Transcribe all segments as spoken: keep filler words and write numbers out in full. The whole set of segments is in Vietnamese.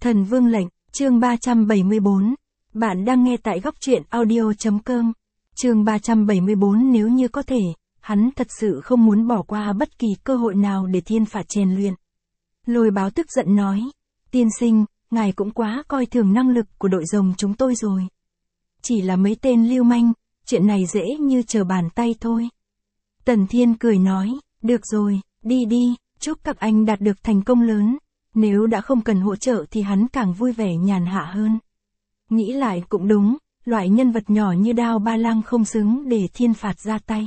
Thần Vương lệnh, chương ba trăm bảy mươi bốn. Bạn đang nghe tại góc truyện audio chấm com. Chương ba trăm bảy mươi bốn. Nếu như có thể, hắn thật sự không muốn bỏ qua bất kỳ cơ hội nào để thiên phạt rèn luyện. Lôi Báo tức giận nói, tiên sinh, ngài cũng quá coi thường năng lực của đội rồng chúng tôi rồi. Chỉ là mấy tên lưu manh, chuyện này dễ như trở bàn tay thôi. Tần Thiên cười nói, được rồi, đi đi, chúc các anh đạt được thành công lớn. Nếu đã không cần hỗ trợ thì hắn càng vui vẻ nhàn hạ hơn. Nghĩ lại cũng đúng, loại nhân vật nhỏ như Đao Ba Lang không xứng để thiên phạt ra tay.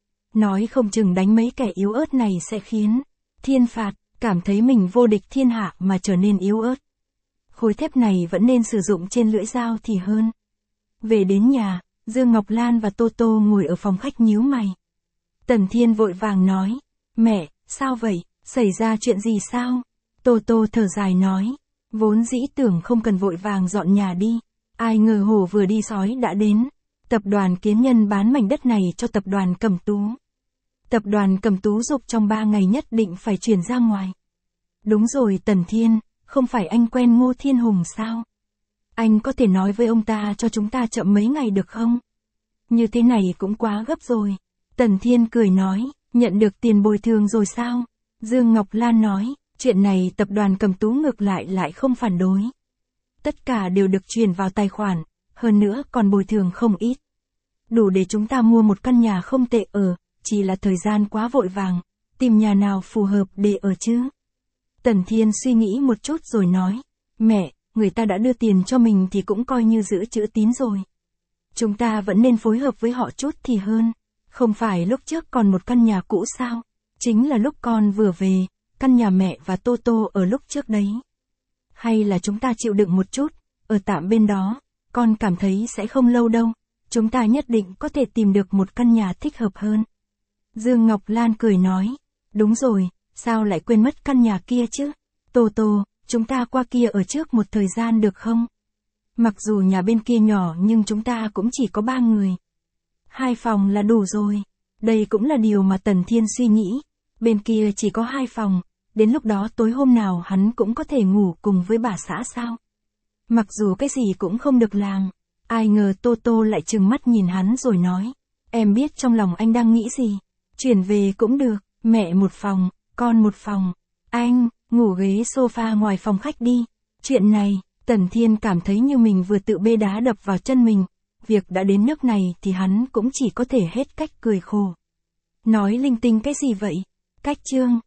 Nói không chừng đánh mấy kẻ yếu ớt này sẽ khiến thiên phạt cảm thấy mình vô địch thiên hạ mà trở nên yếu ớt. Khối thép này vẫn nên sử dụng trên lưỡi dao thì hơn. Về đến nhà, Dương Ngọc Lan và Tô Tô ngồi ở phòng khách nhíu mày. Tần Thiên vội vàng nói, mẹ, sao vậy, xảy ra chuyện gì sao? Tô Tô thở dài nói, vốn dĩ tưởng không cần vội vàng dọn nhà đi, ai ngờ hổ vừa đi sói đã đến. Tập đoàn Kiến Nhân bán mảnh đất này cho tập đoàn Cẩm Tú. Tập đoàn Cẩm Tú giục trong ba ngày nhất định phải chuyển ra ngoài. Đúng rồi Tần Thiên, không phải anh quen Ngô Thiên Hùng sao? Anh có thể nói với ông ta cho chúng ta chậm mấy ngày được không? Như thế này cũng quá gấp rồi. Tần Thiên cười nói, nhận được tiền bồi thường rồi sao? Dương Ngọc Lan nói, chuyện này tập đoàn Cẩm Tú ngược lại lại không phản đối. Tất cả đều được chuyển vào tài khoản, hơn nữa còn bồi thường không ít. Đủ để chúng ta mua một căn nhà không tệ ở, chỉ là thời gian quá vội vàng, tìm nhà nào phù hợp để ở chứ. Tần Thiên suy nghĩ một chút rồi nói, mẹ, người ta đã đưa tiền cho mình thì cũng coi như giữ chữ tín rồi. Chúng ta vẫn nên phối hợp với họ chút thì hơn. Không phải lúc trước còn một căn nhà cũ sao? Chính là lúc con vừa về, căn nhà mẹ và Tô Tô ở lúc trước đấy. Hay là chúng ta chịu đựng một chút, ở tạm bên đó, con cảm thấy sẽ không lâu đâu. Chúng ta nhất định có thể tìm được một căn nhà thích hợp hơn. Dương Ngọc Lan cười nói, đúng rồi, sao lại quên mất căn nhà kia chứ? Tô Tô, chúng ta qua kia ở trước một thời gian được không? Mặc dù nhà bên kia nhỏ nhưng chúng ta cũng chỉ có ba người. Hai phòng là đủ rồi. Đây cũng là điều mà Tần Thiên suy nghĩ. Bên kia chỉ có hai phòng, đến lúc đó tối hôm nào hắn cũng có thể ngủ cùng với bà xã sao? Mặc dù cái gì cũng không được làm. Ai ngờ Tô Tô lại trừng mắt nhìn hắn rồi nói, em biết trong lòng anh đang nghĩ gì. Chuyển về cũng được, mẹ một phòng, con một phòng. Anh, ngủ ghế sofa ngoài phòng khách đi. Chuyện này, Tần Thiên cảm thấy như mình vừa tự bê đá đập vào chân mình. Việc đã đến nước này thì hắn cũng chỉ có thể hết cách cười khổ. Nói linh tinh cái gì vậy? Cách chương.